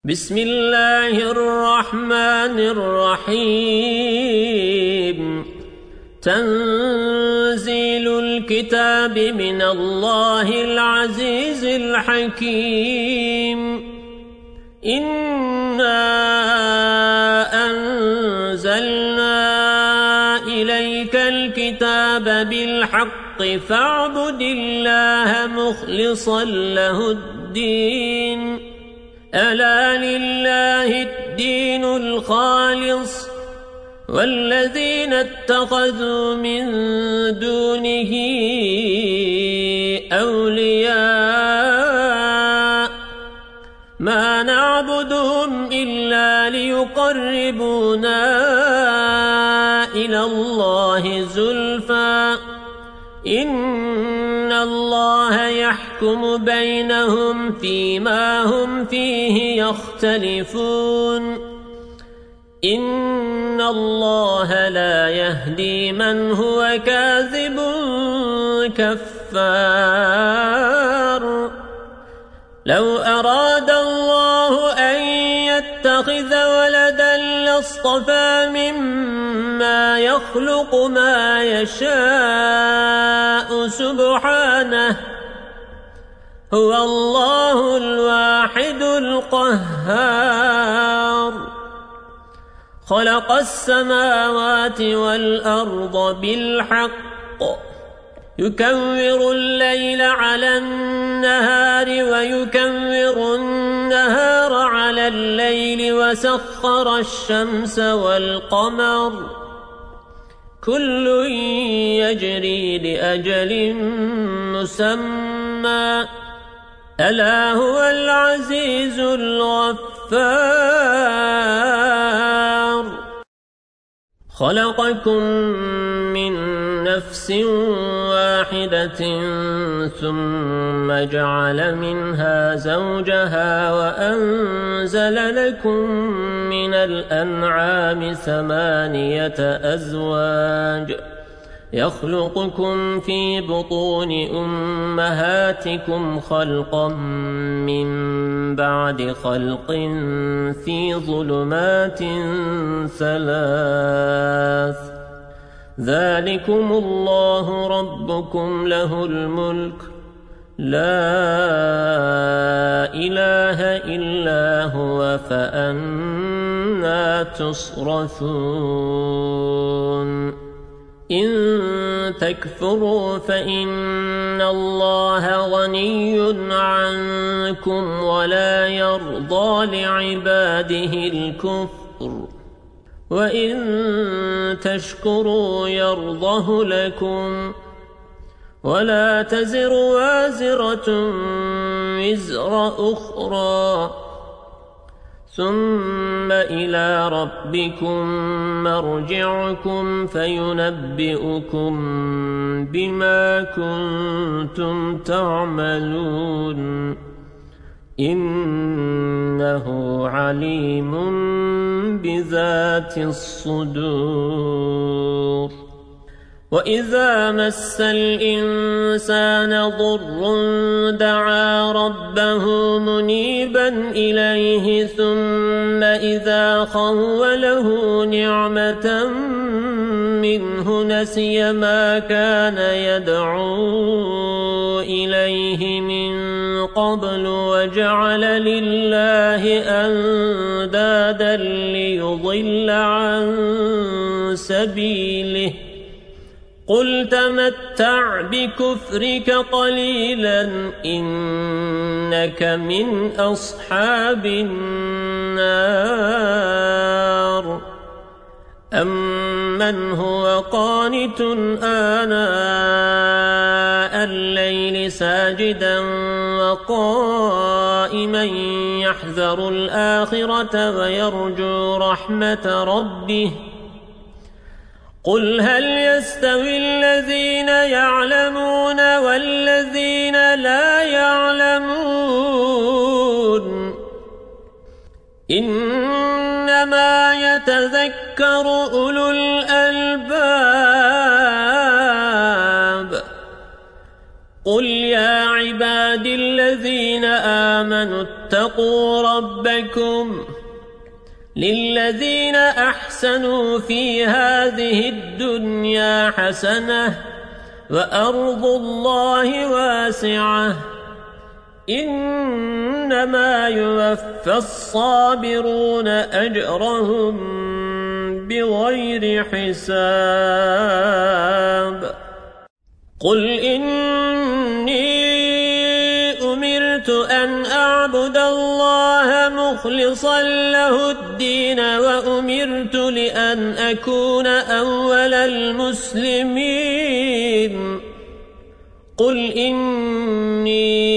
بسم الله الرحمن الرحيم تنزيل الكتاب من الله العزيز الحكيم إنا أنزلنا إليك الكتاب بالحق فاعبد الله مخلصا له الدين ألا لله الدين الخالص والذين اتخذوا من دونه أولياء ما نعبدهم إلا ليقربونا إلى الله زلفى إن الله يحكم بينهم فيما هم فيه يختلفون إن الله لا يهدي من هو كاذب كفار لو أراد الله أن يتخذ ولدا لاصطفى مما يخلق ما يشاء سبحانه هو الله الواحد القهار خلق السماوات والأرض بالحق يكور الليل على النهار ويكور النهار على الليل وسخر الشمس والقمر كل يجري لأجل مسمى ألا هو العزيز الغفار خلقكم من نفس واحدة ثم جعل منها زوجها وأنزل لكم من الأنعام 8 أزواج يخلقكم في بطون أمهاتكم خلقا من بعد خلق في ظلمات 3 ذلكم الله ربكم له الملك لا إله إلا هو فأنا تصرفون إن تكفروا فإن الله غني عنكم ولا يرضى لعباده الكفر وإن تشكروا يرضه لكم ولا تزر وازرة وزر أخرى ثم إلى ربكم مرجعكم فينبئكم بما كنتم تعملون إنه عليم بذات الصدور وإذا مس الإنسان ضر دعا ربه منيبا إليه ثم إذا خوله نعمة منه نسي ما كان يدعو إليه من قبل وجعل لله أندادا ليضل عن سبيله قل تمتع بكفرك قليلا إنك من أصحاب النار أمن هو قانت آناء الليل ساجدا وقائما يحذر الآخرة ويرجو رحمة ربه قل هل يستوي الذين يعلمون والذين لا يعلمون إنما يتذكر أولو الألباب قل يا عبادي الذين آمنوا واتقوا ربكم للذين أحسنوا في هذه الدنيا حسنة وأرض الله واسعة إنما يوفى الصابرون أجرهم بغير حساب قل إني أمرت أن أعبد الله مخلصا له الدين وأمرت لأن أكون أول المسلمين قل إني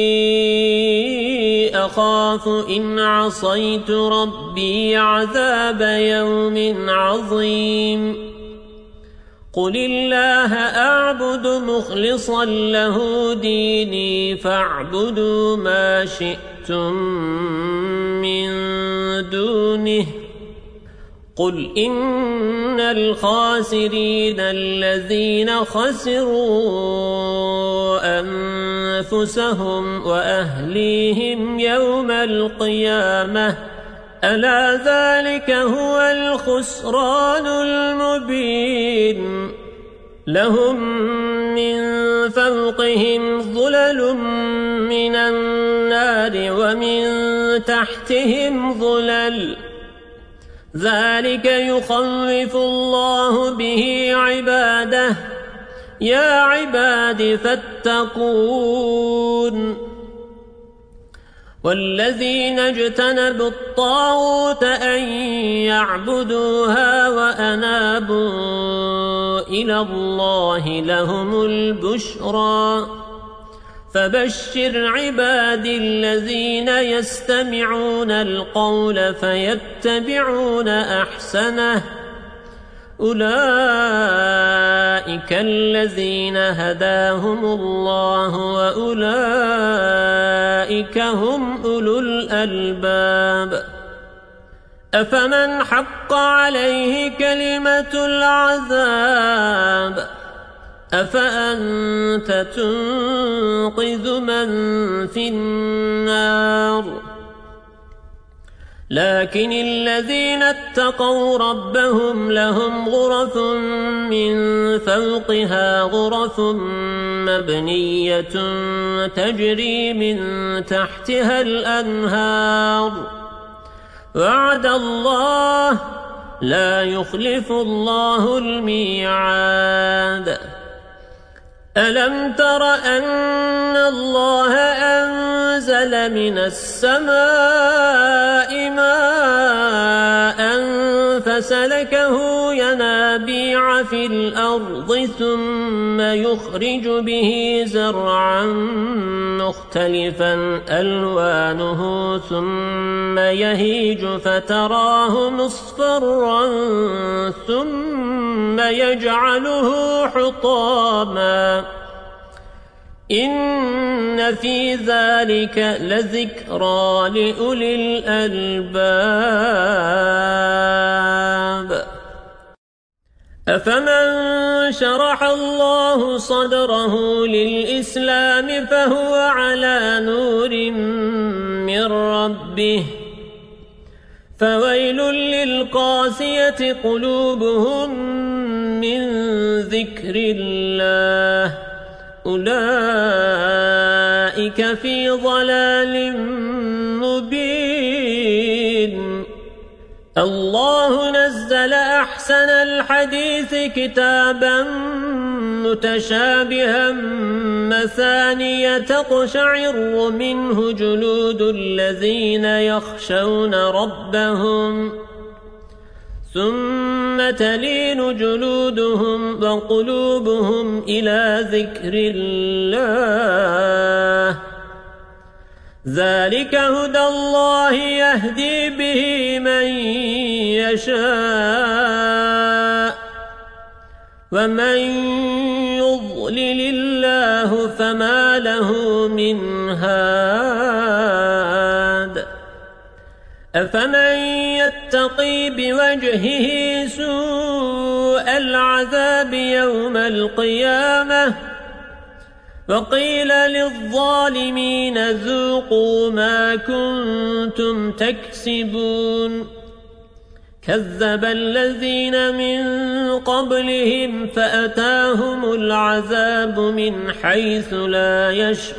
أخاف إن عصيت ربي عذاب يوم عظيم قل الله أعبد مخلصا له ديني فاعبدوا ما شئتم من دونه قل إن الخاسرين الذين خسروا أنفسهم وأهليهم يوم القيامة ألا ذلك هو الخسران المبين لهم من فوقهم ظلل من النار ومن تحتهم ظلل ذلك يخوف الله به عباده يا عباد فاتقون والذين اجتنبوا الطاغوت أن يعبدوها وأنابوا إلى الله لهم البشرى فبشر عبادي الذين يستمعون القول فيتبعون أحسنه أولئك الذين هداهم الله وأولئك هم أولو الألباب أفمن حق عليه كلمة العذاب أفأنت تنقذ من في النار لكن الذين اتقوا ربهم لهم غرف من فوقها غرف مبنية تجري من تحتها الأنهار وعد الله لا يخلف الله الميعاد ألم تر أن الله أنزل من السماء ماء فسلكه ينابيع في الأرض ثم يخرج به زرعا مختلفا ألوانه ثم يهيج فتراه مصفرا ثم يجعله حطاما إن في ذلك لذكرى لأولي الألباب أفمن شرح الله صدره للإسلام فهو على نور من ربه فويل للقاسية قلوبهم من ذكر الله أولئك في ضلال مبين الله نزل أحسن الحديث كتابا متشابها مثانية تقشعر منه جلود الذين يخشون ربهم ثم تلين جلودهم وقلوبهم إلى ذكر الله ذلك هدى الله يهدي به من يشاء ومن يضلل الله فما له من هاد أفمن يتقي بوجهه سوء العذاب يوم القيامة وقيل للظالمين ذوقوا ما كنتم تكسبون كذب الذين من قبلهم فأتاهم العذاب من حيث لا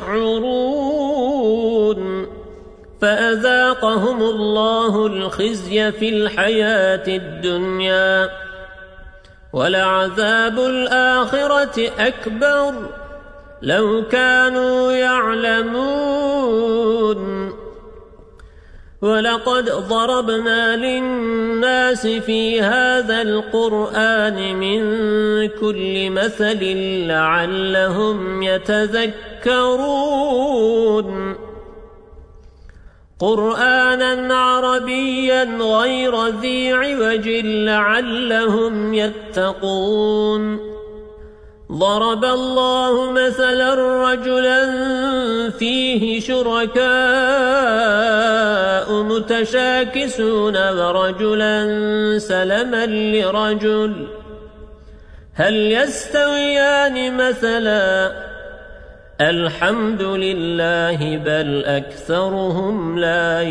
يشعرون فأذاقهم الله الخزي في الحياة الدنيا ولعذاب الآخرة أكبر لو كانوا يعلمون ولقد ضربنا للناس في هذا القرآن من كل مثل لعلهم يتذكرون قرآنا عربيا غير ذي عوج لعلهم يتقون ضرب الله مثلا رجلا فيه شركاء متشاكسون ورجلا سلما لرجل هل يستويان مثلا الحمد لله بل أكثرهم لا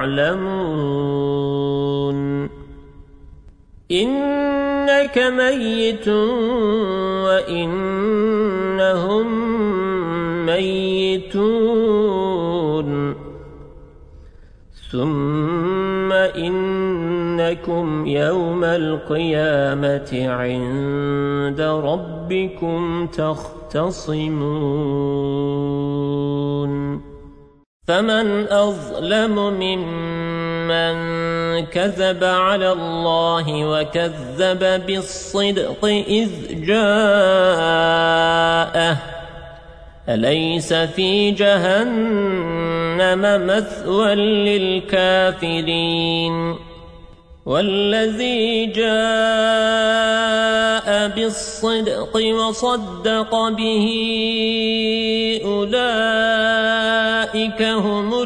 يعلمون إنك ميت وإنهم ميتون ثم إنكم يوم القيامة عند ربكم تختصمون فمن أظلم ممن كذب على الله وكذب بالصدق إذ جاءه أليس في جهنم مثوى للكافرين والذي جاء بالصدق وصدق به أولئك هم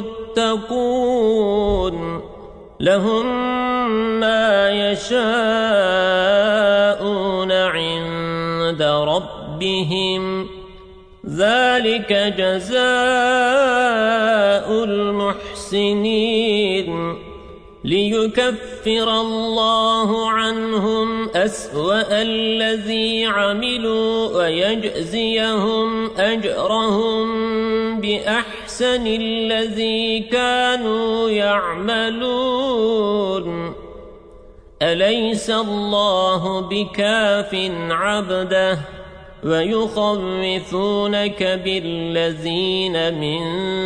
المتقون لهم ما يشاءون عند ربهم ذلك جزاء المحسنين ليكفر الله عنهم أسوأ الذي عملوا ويجزيهم أجرهم بأحسن الذي كانوا يعملون أليس الله بكاف عبده ويخوفونك بالذين من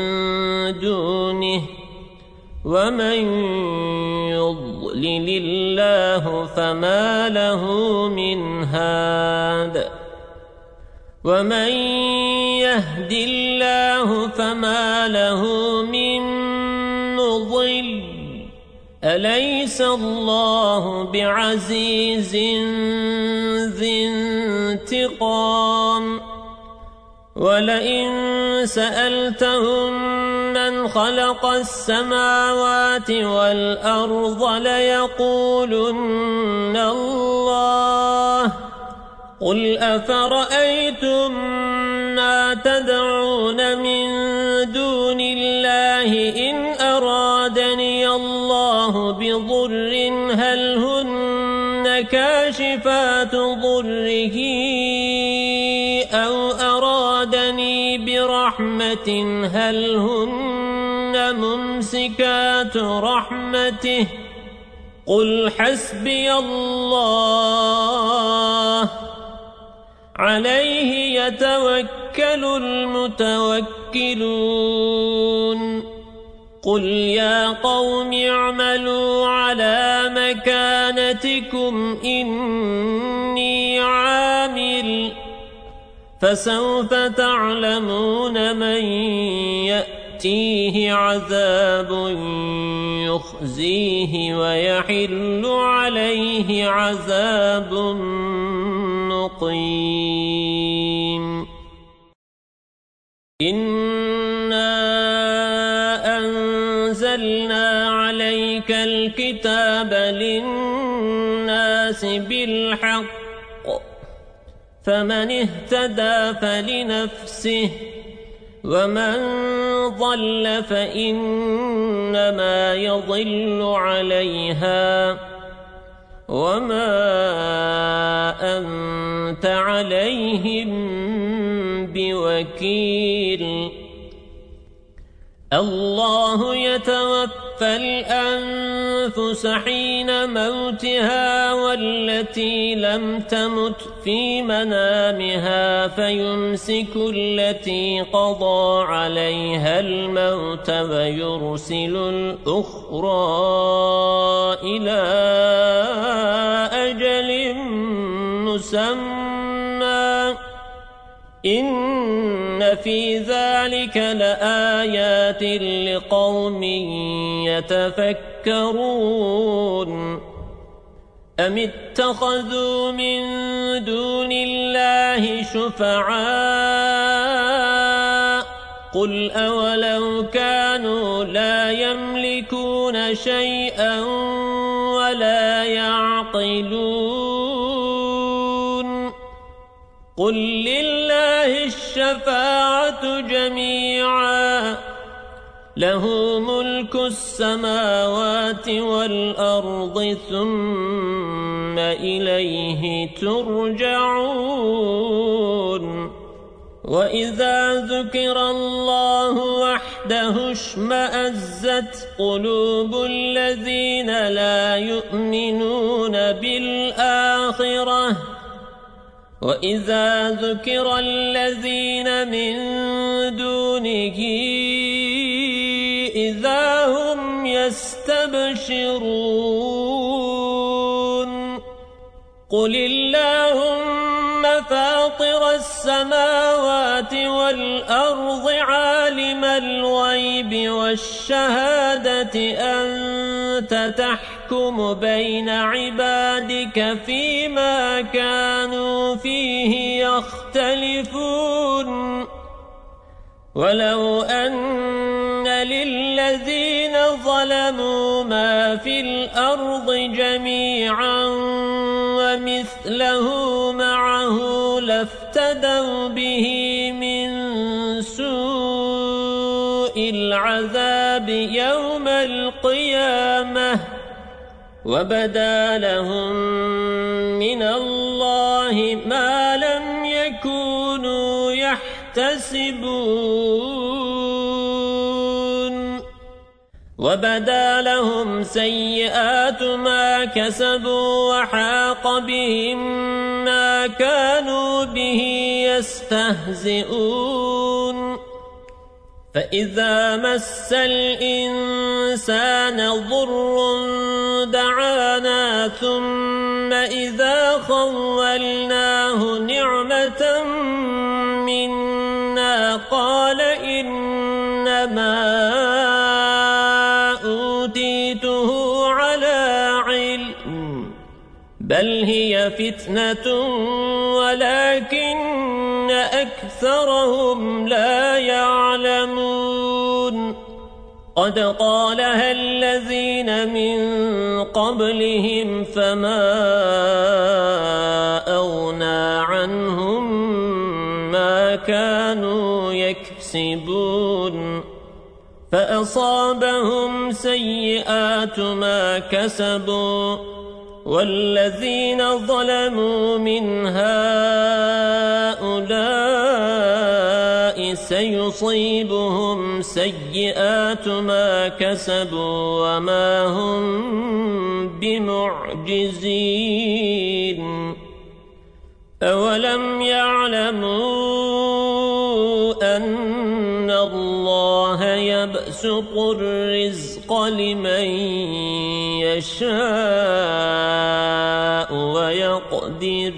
دونه ومن يضلل الله فما له من هاد ومن يهد الله فما له من مضل أليس الله بعزيز ذي انتقام ولئن سألتهم من خلق السماوات والأرض ليقولن الله قل أفرأيتم ما تدعون من دون الله إن أرادني الله بضر هل هن كاشفات ضره أو أرادني برحمة هل هن ممسكات رحمته قل حسبي الله عليه يتوكل المتوكلون قل يا قوم اعملوا على مكانتكم إني عامل فسوف تعلمون من يأتيه عذاب يخزيه ويحل عليه عذاب مقيم إنا أنزلنا عليك الكتاب للناس بالحق فمن اهتدى فلنفسه ومن ضل فإنما يضل عليها وما أنت عليهم بوكيل. الله يتوفى الأنفس حين موتها والتي لم تمت في منامها فيمسك التي قضى عليها الموت ويرسل الأخرى إلى أجل مسمى إن في ذلك لآيات لقوم يتفكرون. أم اتخذوا من دون الله شفعاء قل أولو كانوا لا يملكون شيئا ولا يعقلون قل لله الشفاعة جميعا له ملك السماوات والأرض ثم إليه ترجعون. وإذا ذكر الله وحده اشمأزت قلوب الذين لا يؤمنون بالآخرة وإذا ذكر الذين من دونه إذا هم يستبشرون. قل اللهم فاطر السماوات والأرض عالم الغيب والشهادة أنت تحكم بين عبادك فيما كانوا فيه يختلفون. ولو أن للذين ظلموا ما في الأرض جميعا ومثله معه لافتدوا به من سوء العذاب يوم القيامة وبدا لهم من الله ما لم يكونوا يحتسبون. وبدا لهم سيئات ما كسبوا وحاق بهم ما كانوا به يستهزئون. فإذا مس الإنسان ضر دعانا ثم إذا خولناه نعمة منا قال إنما أوتيته على علم بل هي فتنة ولكن أكثرهم لا يعلمون. قد قالها الذين من قبلهم فما أغنى عنهم ما كانوا يكسبون فأصابهم سيئات ما كسبوا والذين ظلموا من هؤلاء سيصيبهم سيئات ما كسبوا وما هم بمعجزين. أولم يعلموا أن الله يبسط الرزق لمن يشاء ويقدر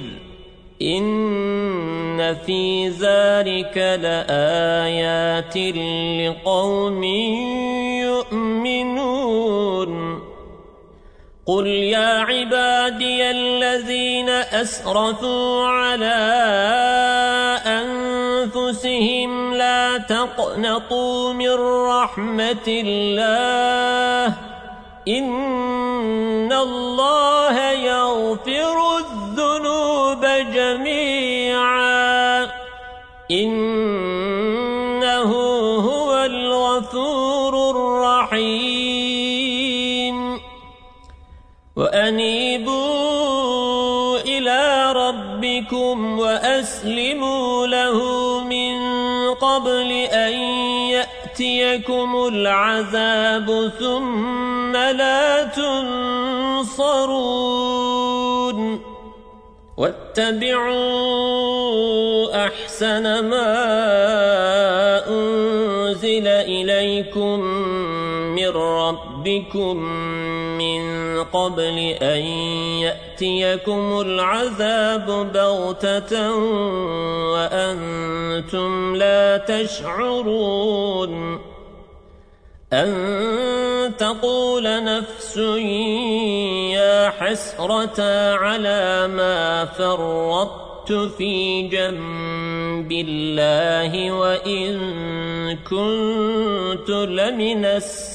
إن في ذلك لآيات لقوم يؤمنون. قل يا عبادي الذين أسرفوا على أنفسهم لا تقنطوا من رحمة الله إن الله يغفر الذنوب جميعا وأنيبوا إلى ربكم وأسلموا له من قبل أن يأتيكم العذاب ثم لا تنصرون واتبعوا أحسن ما أنزل إليكم من ربكم من قبل أن يأتيكم العذاب بغتة وأنتم لا تشعرون أن تقول نفس يا حسرة على ما فرطت في جنب الله وإن كنت لمن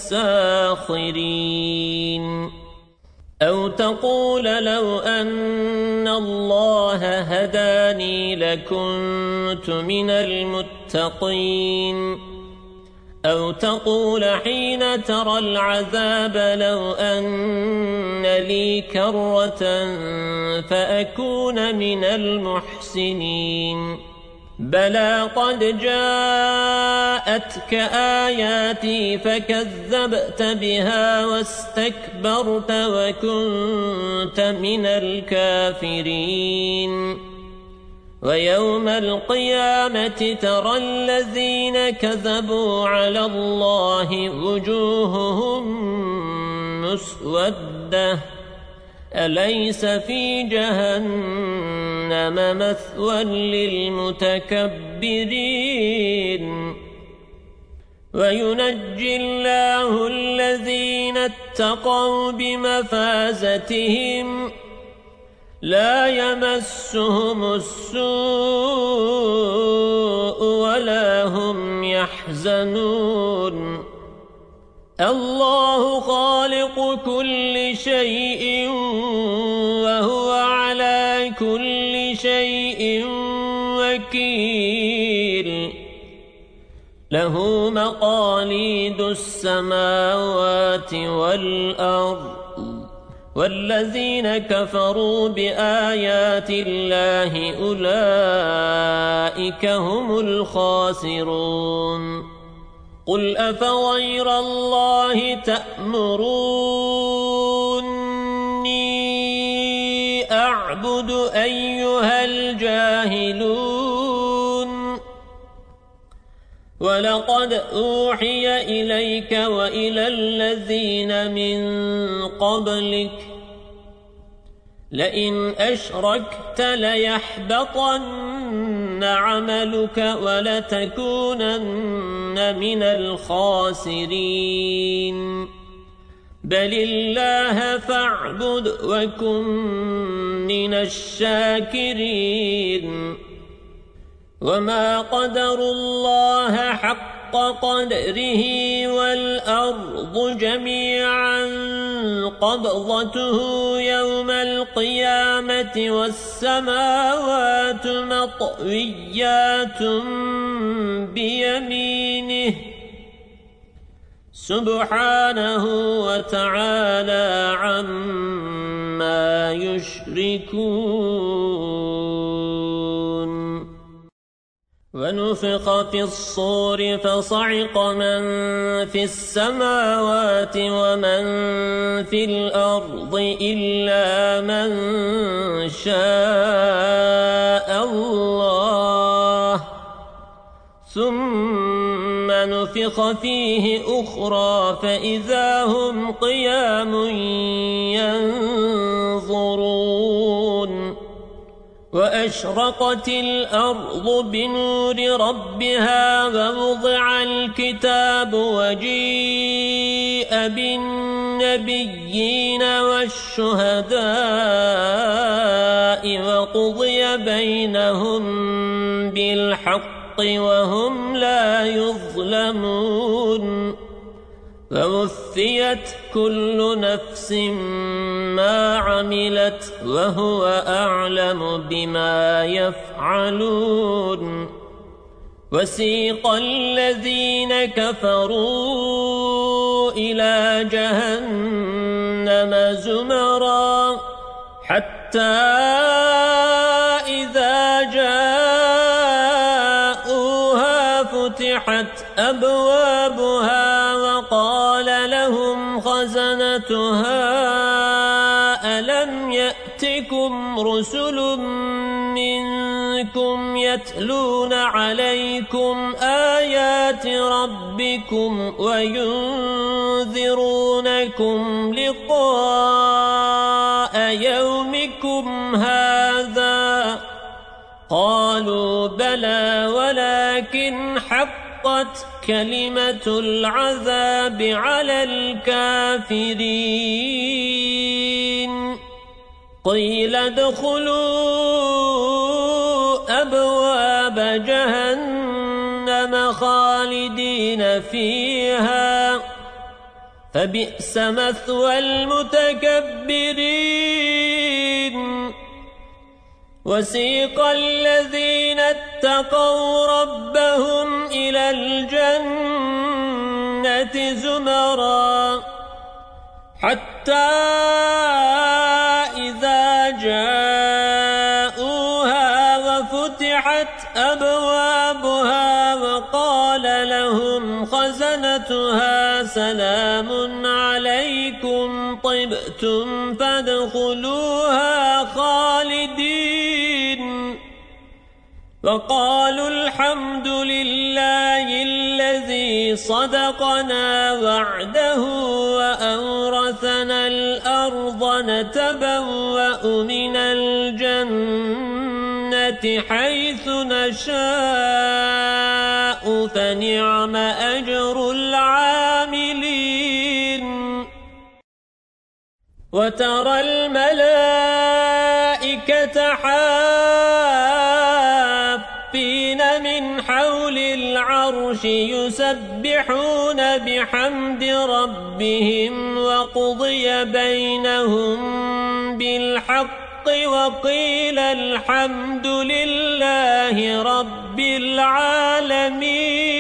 الساخرين أو تقول لو أن الله هداني لكنت من المتقين أو تقول حين ترى العذاب لو أن لي كرة فأكون من المحسنين بلى قد جاءتك آياتي فكذبت بها واستكبرت وكنت من الكافرين ويوم القيامة ترى الذين كذبوا على الله وجوههم مسودة أليس في جهنم مثوى للمتكبرين وينجي الله الذين اتقوا بمفازتهم لا يمسهم السوء ولا هم يحزنون الله خالق كل شيء وهو على كل شيء وكيل له مقاليد السماوات والأرض والذين كفروا بآيات الله أولئك هم الخاسرون قل أفغير الله تأمروني أعبد أيها الجاهلون ولقد أوحي إليك وإلى الذين من قبلك لئن أشركت ليحبطن عملك ولتكونن من الخاسرين بل الله فاعبد وكن من الشاكرين وما قدروا الله حق قدره والأرض جميعا قبضته يوم القيامة والسماوات مطويات بيمينه سبحانه وتعالى عما يشركون ونفخ في الصور فصعق من في السماوات ومن في الأرض إلا من شاء الله ثم نفخ فيه أخرى فإذا هم قيام ينظرون وأشرقت الأرض بنور ربها ووضع الكتاب وجيء بالنبيين والشهداء وقضي بينهم بالحق وهم لا يظلمون ووفيت كل نفس ما عملت وهو أعلم بما يفعلون وسيق الذين كفروا إلى جهنم زمرًا حتى إذا جاءوها فتحت أبوابها وقال لهم خزنتها ألم يأتكم رسل منكم يتلون عليكم آيات ربكم وينذرونكم لقاء يومكم هذا؟ قالوا بلى ولكن حقت كلمة العذاب على الكافرين. قيل ادخلوا أبواب جهنم خالدين فيها فبئس مثوى المتكبرين. وسيق الذين اتقوا ربهم إلى الجنة زمرا حتى إذا جاءوها وفتحت أبوابها وقال لهم خزنتها سلام عليكم طبتم فادخلوها خالدين. وقالوا الحمد لله الذي صدقنا وعده وأورثنا الأرض نتبوأ من الجنة حيث نشاء فنعم أجر العاملين. وترى الملائكة حافين من حول العرش يسبحون بحمد ربهم وقضي بينهم بالحق وقيل الحمد لله رب العالمين.